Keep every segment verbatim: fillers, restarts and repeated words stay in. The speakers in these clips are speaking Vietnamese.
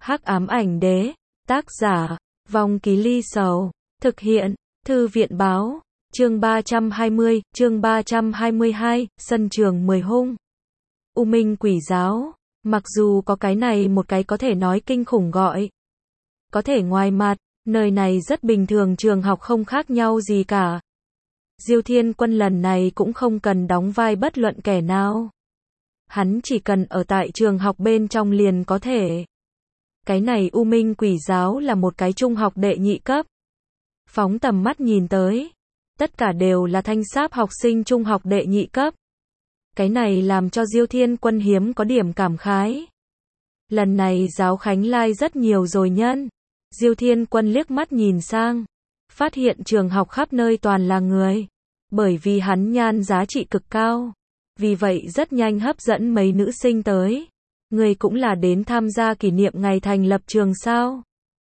Hắc ám ảnh đế, tác giả, Vong Ký Ly Sầu, thực hiện, Thư viện báo, chương ba trăm hai mươi, chương ba trăm hai mươi hai, sân trường mười hung. U Minh Quỷ Giáo, mặc dù có cái này một cái có thể nói kinh khủng gọi. Có thể ngoài mặt, nơi này rất bình thường, trường học không khác nhau gì cả. Diêu Thiên Quân lần này cũng không cần đóng vai bất luận kẻ nào. Hắn chỉ cần ở tại trường học bên trong liền có thể. Cái này U Minh Quỷ Giáo là một cái trung học đệ nhị cấp. Phóng tầm mắt nhìn tới, tất cả đều là thanh sáp học sinh trung học đệ nhị cấp. Cái này làm cho Diêu Thiên Quân hiếm có điểm cảm khái. Lần này giáo khánh lai rất nhiều rồi nhân. Diêu Thiên Quân liếc mắt nhìn sang, phát hiện trường học khắp nơi toàn là người. Bởi vì hắn nhan giá trị cực cao, vì vậy rất nhanh hấp dẫn mấy nữ sinh tới. Người cũng là đến tham gia kỷ niệm ngày thành lập trường sao?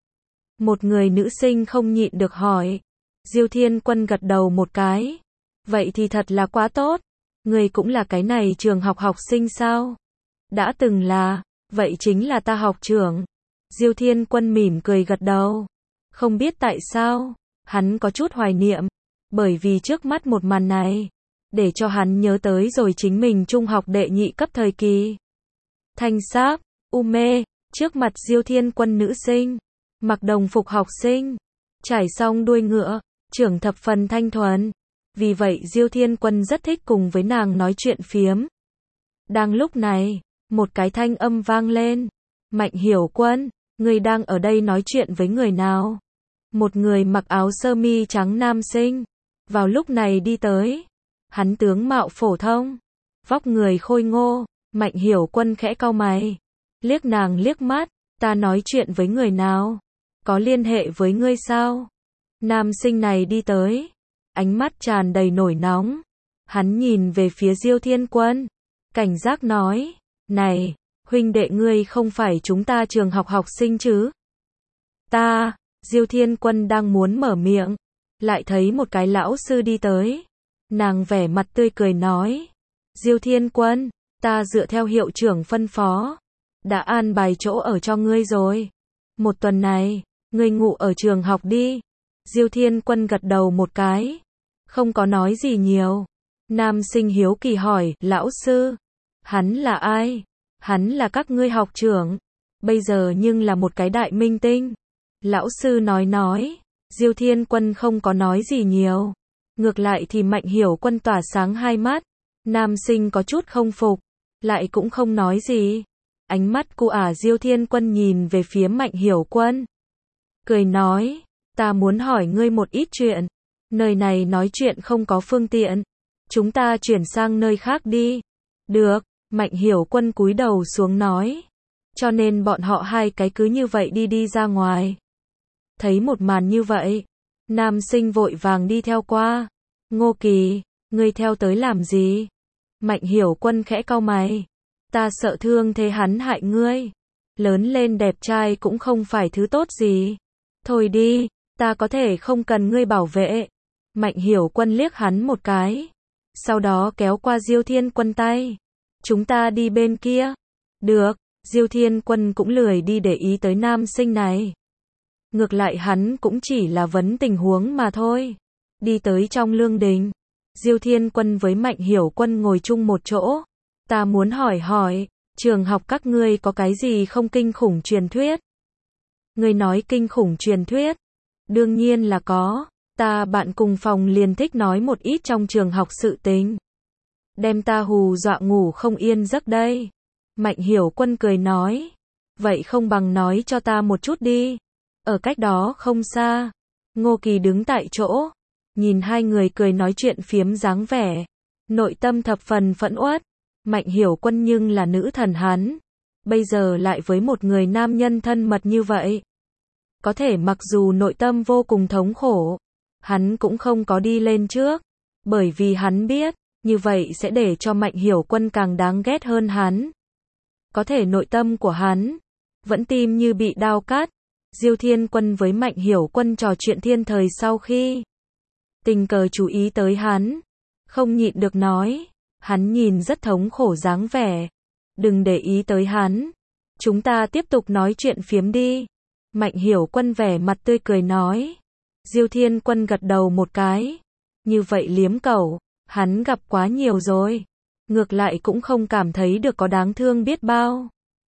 Một người nữ sinh không nhịn được hỏi. Diêu Thiên Quân gật đầu một cái. Vậy thì thật là quá tốt. Người cũng là cái này trường học học sinh sao? Đã từng là, vậy chính là ta học trưởng. Diêu Thiên Quân mỉm cười gật đầu. Không biết tại sao, hắn có chút hoài niệm. Bởi vì trước mắt một màn này, để cho hắn nhớ tới rồi chính mình trung học đệ nhị cấp thời kỳ. Thanh sáp, u mê, trước mặt Diêu Thiên Quân nữ sinh, mặc đồng phục học sinh, trải xong đuôi ngựa, trưởng thập phần thanh thuần. Vì vậy Diêu Thiên Quân rất thích cùng với nàng nói chuyện phiếm. Đang lúc này, một cái thanh âm vang lên. Mạnh Hiểu Quân, ngươi đang ở đây nói chuyện với người nào? Một người mặc áo sơ mi trắng nam sinh, vào lúc này đi tới. Hắn tướng mạo phổ thông, vóc người khôi ngô. Mạnh Hiểu Quân khẽ cau mày, liếc nàng liếc mắt, ta nói chuyện với người nào? Có liên hệ với ngươi sao? Nam sinh này đi tới, ánh mắt tràn đầy nổi nóng. Hắn nhìn về phía Diêu Thiên Quân, cảnh giác nói, này, huynh đệ ngươi không phải chúng ta trường học học sinh chứ? Ta, Diêu Thiên Quân đang muốn mở miệng, lại thấy một cái lão sư đi tới. Nàng vẻ mặt tươi cười nói, Diêu Thiên Quân, ta dựa theo hiệu trưởng phân phó, đã an bài chỗ ở cho ngươi rồi. Một tuần này, ngươi ngủ ở trường học đi. Diêu Thiên Quân gật đầu một cái, không có nói gì nhiều. Nam sinh hiếu kỳ hỏi, lão sư, hắn là ai? Hắn là các ngươi học trưởng, bây giờ nhưng là một cái đại minh tinh. Lão sư nói nói, Diêu Thiên Quân không có nói gì nhiều. Ngược lại thì Mạnh Hiểu Quân tỏa sáng hai mắt. Nam sinh có chút không phục, lại cũng không nói gì. Ánh mắt của ả Diêu Thiên Quân nhìn về phía Mạnh Hiểu Quân, cười nói, ta muốn hỏi ngươi một ít chuyện. Nơi này nói chuyện không có phương tiện, chúng ta chuyển sang nơi khác đi. Được, Mạnh Hiểu Quân cúi đầu xuống nói. Cho nên bọn họ hai cái cứ như vậy đi đi ra ngoài. Thấy một màn như vậy, nam sinh vội vàng đi theo qua. Ngô Kỳ, ngươi theo tới làm gì? Mạnh Hiểu Quân khẽ cau mày. Ta sợ thương thế hắn hại ngươi. Lớn lên đẹp trai cũng không phải thứ tốt gì. Thôi đi, ta có thể không cần ngươi bảo vệ. Mạnh Hiểu Quân liếc hắn một cái. Sau đó kéo qua Diêu Thiên Quân tay. Chúng ta đi bên kia. Được, Diêu Thiên Quân cũng lười đi để ý tới nam sinh này. Ngược lại hắn cũng chỉ là vấn tình huống mà thôi. Đi tới trong lương đình. Diêu Thiên Quân với Mạnh Hiểu Quân ngồi chung một chỗ. Ta muốn hỏi hỏi, trường học các ngươi có cái gì không kinh khủng truyền thuyết? Ngươi nói kinh khủng truyền thuyết? Đương nhiên là có. Ta bạn cùng phòng liền thích nói một ít trong trường học sự tình. Đem ta hù dọa ngủ không yên giấc đây. Mạnh Hiểu Quân cười nói. Vậy không bằng nói cho ta một chút đi. Ở cách đó không xa. Ngô Kỳ đứng tại chỗ. Nhìn hai người cười nói chuyện phiếm dáng vẻ. Nội tâm thập phần phẫn uất. Mạnh Hiểu Quân nhưng là nữ thần hắn. Bây giờ lại với một người nam nhân thân mật như vậy. Có thể mặc dù nội tâm vô cùng thống khổ. Hắn cũng không có đi lên trước. Bởi vì hắn biết, như vậy sẽ để cho Mạnh Hiểu Quân càng đáng ghét hơn hắn. Có thể nội tâm của hắn vẫn tim như bị đao cắt. Diêu Thiên Quân với Mạnh Hiểu Quân trò chuyện thiên thời sau khi tình cờ chú ý tới hắn, không nhịn được nói, hắn nhìn rất thống khổ dáng vẻ. Đừng để ý tới hắn. Chúng ta tiếp tục nói chuyện phiếm đi. Mạnh Hiểu Quân vẻ mặt tươi cười nói. Diêu Thiên Quân gật đầu một cái. Như vậy liếm cẩu, hắn gặp quá nhiều rồi. Ngược lại cũng không cảm thấy được có đáng thương biết bao.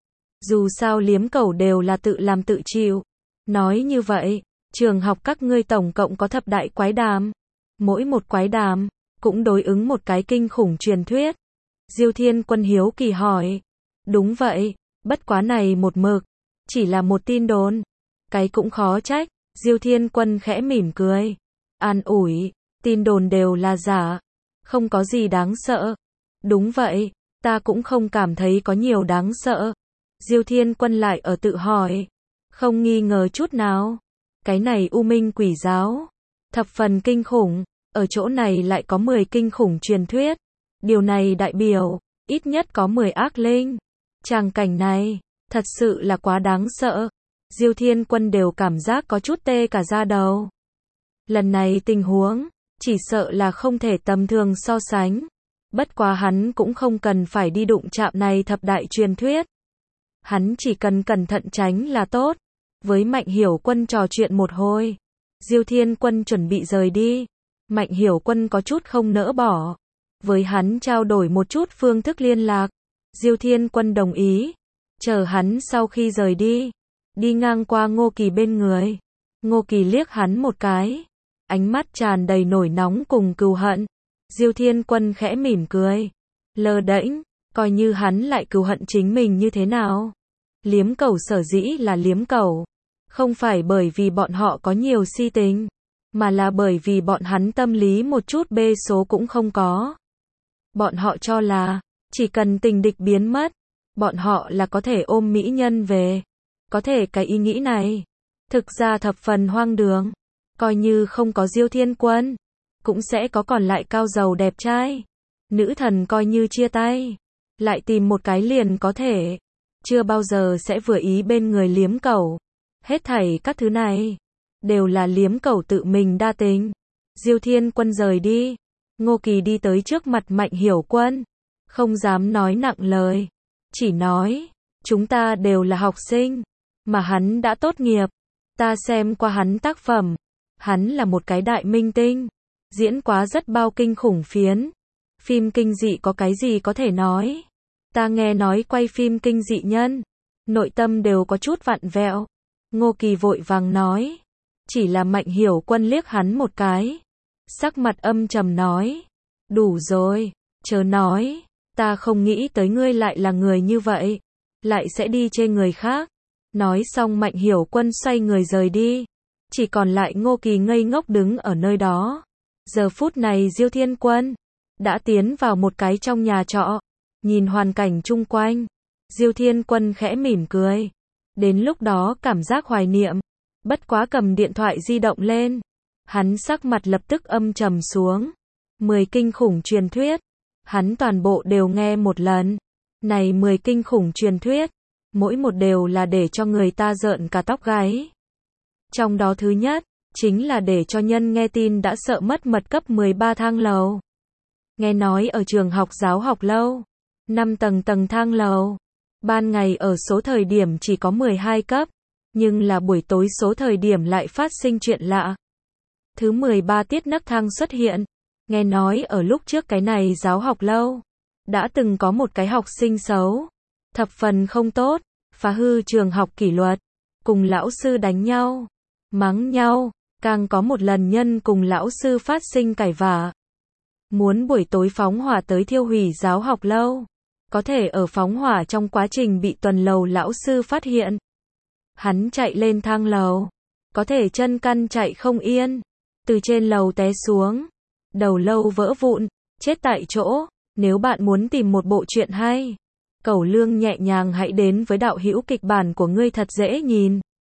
Dù sao liếm cẩu đều là tự làm tự chịu. Nói như vậy, trường học các ngươi tổng cộng có thập đại quái đàm. Mỗi một quái đàm, cũng đối ứng một cái kinh khủng truyền thuyết. Diêu Thiên Quân hiếu kỳ hỏi. Đúng vậy, bất quá này một mực, chỉ là một tin đồn. Cái cũng khó trách, Diêu Thiên Quân khẽ mỉm cười. An ủi, tin đồn đều là giả, không có gì đáng sợ. Đúng vậy, ta cũng không cảm thấy có nhiều đáng sợ. Diêu Thiên Quân lại ở tự hỏi. Không nghi ngờ chút nào. Cái này U Minh Quỷ Giáo, thập phần kinh khủng, ở chỗ này lại có mười kinh khủng truyền thuyết. Điều này đại biểu, ít nhất có mười ác linh. Tràng cảnh này, thật sự là quá đáng sợ. Diêu Thiên Quân đều cảm giác có chút tê cả da đầu. Lần này tình huống, chỉ sợ là không thể tầm thường so sánh. Bất quá hắn cũng không cần phải đi đụng chạm này thập đại truyền thuyết. Hắn chỉ cần cẩn thận tránh là tốt. Với Mạnh Hiểu Quân trò chuyện một hồi, Diêu Thiên Quân chuẩn bị rời đi. Mạnh Hiểu Quân có chút không nỡ bỏ. Với hắn trao đổi một chút phương thức liên lạc. Diêu Thiên Quân đồng ý. Chờ hắn sau khi rời đi, đi ngang qua Ngô Kỳ bên người. Ngô Kỳ liếc hắn một cái. Ánh mắt tràn đầy nổi nóng cùng cừu hận. Diêu Thiên Quân khẽ mỉm cười. Lơ đễnh, coi như hắn lại cừu hận chính mình như thế nào. Liếm cẩu sở dĩ là liếm cẩu. Không phải bởi vì bọn họ có nhiều si tình, mà là bởi vì bọn hắn tâm lý một chút bê số cũng không có. Bọn họ cho là, chỉ cần tình địch biến mất, bọn họ là có thể ôm mỹ nhân về. Có thể cái ý nghĩ này, thực ra thập phần hoang đường. Coi như không có Diêu Thiên Quân, cũng sẽ có còn lại cao giàu đẹp trai. Nữ thần coi như chia tay, lại tìm một cái liền có thể. Chưa bao giờ sẽ vừa ý bên người liếm cẩu. Hết thảy các thứ này, đều là liếm cẩu tự mình đa tình. Diêu Thiên Quân rời đi. Ngô Kỳ đi tới trước mặt Mạnh Hiểu Quân. Không dám nói nặng lời. Chỉ nói, chúng ta đều là học sinh. Mà hắn đã tốt nghiệp. Ta xem qua hắn tác phẩm. Hắn là một cái đại minh tinh. Diễn quá rất bao kinh khủng phiến. Phim kinh dị có cái gì có thể nói. Ta nghe nói quay phim kinh dị nhân. Nội tâm đều có chút vặn vẹo. Ngô Kỳ vội vàng nói. Chỉ là Mạnh Hiểu Quân liếc hắn một cái. Sắc mặt âm trầm nói. Đủ rồi, chớ nói. Ta không nghĩ tới ngươi lại là người như vậy. Lại sẽ đi chê người khác. Nói xong Mạnh Hiểu Quân xoay người rời đi. Chỉ còn lại Ngô Kỳ ngây ngốc đứng ở nơi đó. Giờ phút này Diêu Thiên Quân đã tiến vào một cái trong nhà trọ. Nhìn hoàn cảnh chung quanh, Diêu Thiên Quân khẽ mỉm cười. Đến lúc đó cảm giác hoài niệm. Bất quá cầm điện thoại di động lên. Hắn sắc mặt lập tức âm trầm xuống. Mười kinh khủng truyền thuyết. Hắn toàn bộ đều nghe một lần. Này mười kinh khủng truyền thuyết. Mỗi một đều là để cho người ta rợn cả tóc gáy. Trong đó thứ nhất, chính là để cho nhân nghe tin đã sợ mất mật cấp mười ba thang lầu. Nghe nói ở trường học giáo học lâu. năm tầng tầng thang lầu. Ban ngày ở số thời điểm chỉ có mười hai cấp. Nhưng là buổi tối số thời điểm lại phát sinh chuyện lạ. Thứ mười ba tiết nấc thang xuất hiện. Nghe nói ở lúc trước cái này giáo học lâu. Đã từng có một cái học sinh xấu. Thập phần không tốt. Phá hư trường học kỷ luật. Cùng lão sư đánh nhau. Mắng nhau. Càng có một lần nhân cùng lão sư phát sinh cãi vã. Muốn buổi tối phóng hỏa tới thiêu hủy giáo học lâu. Có thể ở phóng hỏa trong quá trình bị tuần lầu lão sư phát hiện. Hắn chạy lên thang lầu. Có thể chân căn chạy không yên. Từ trên lầu té xuống. Đầu lâu vỡ vụn. Chết tại chỗ. Nếu bạn muốn tìm một bộ truyện hay. Cẩu lương nhẹ nhàng hãy đến với đạo hữu kịch bản của ngươi thật dễ nhìn.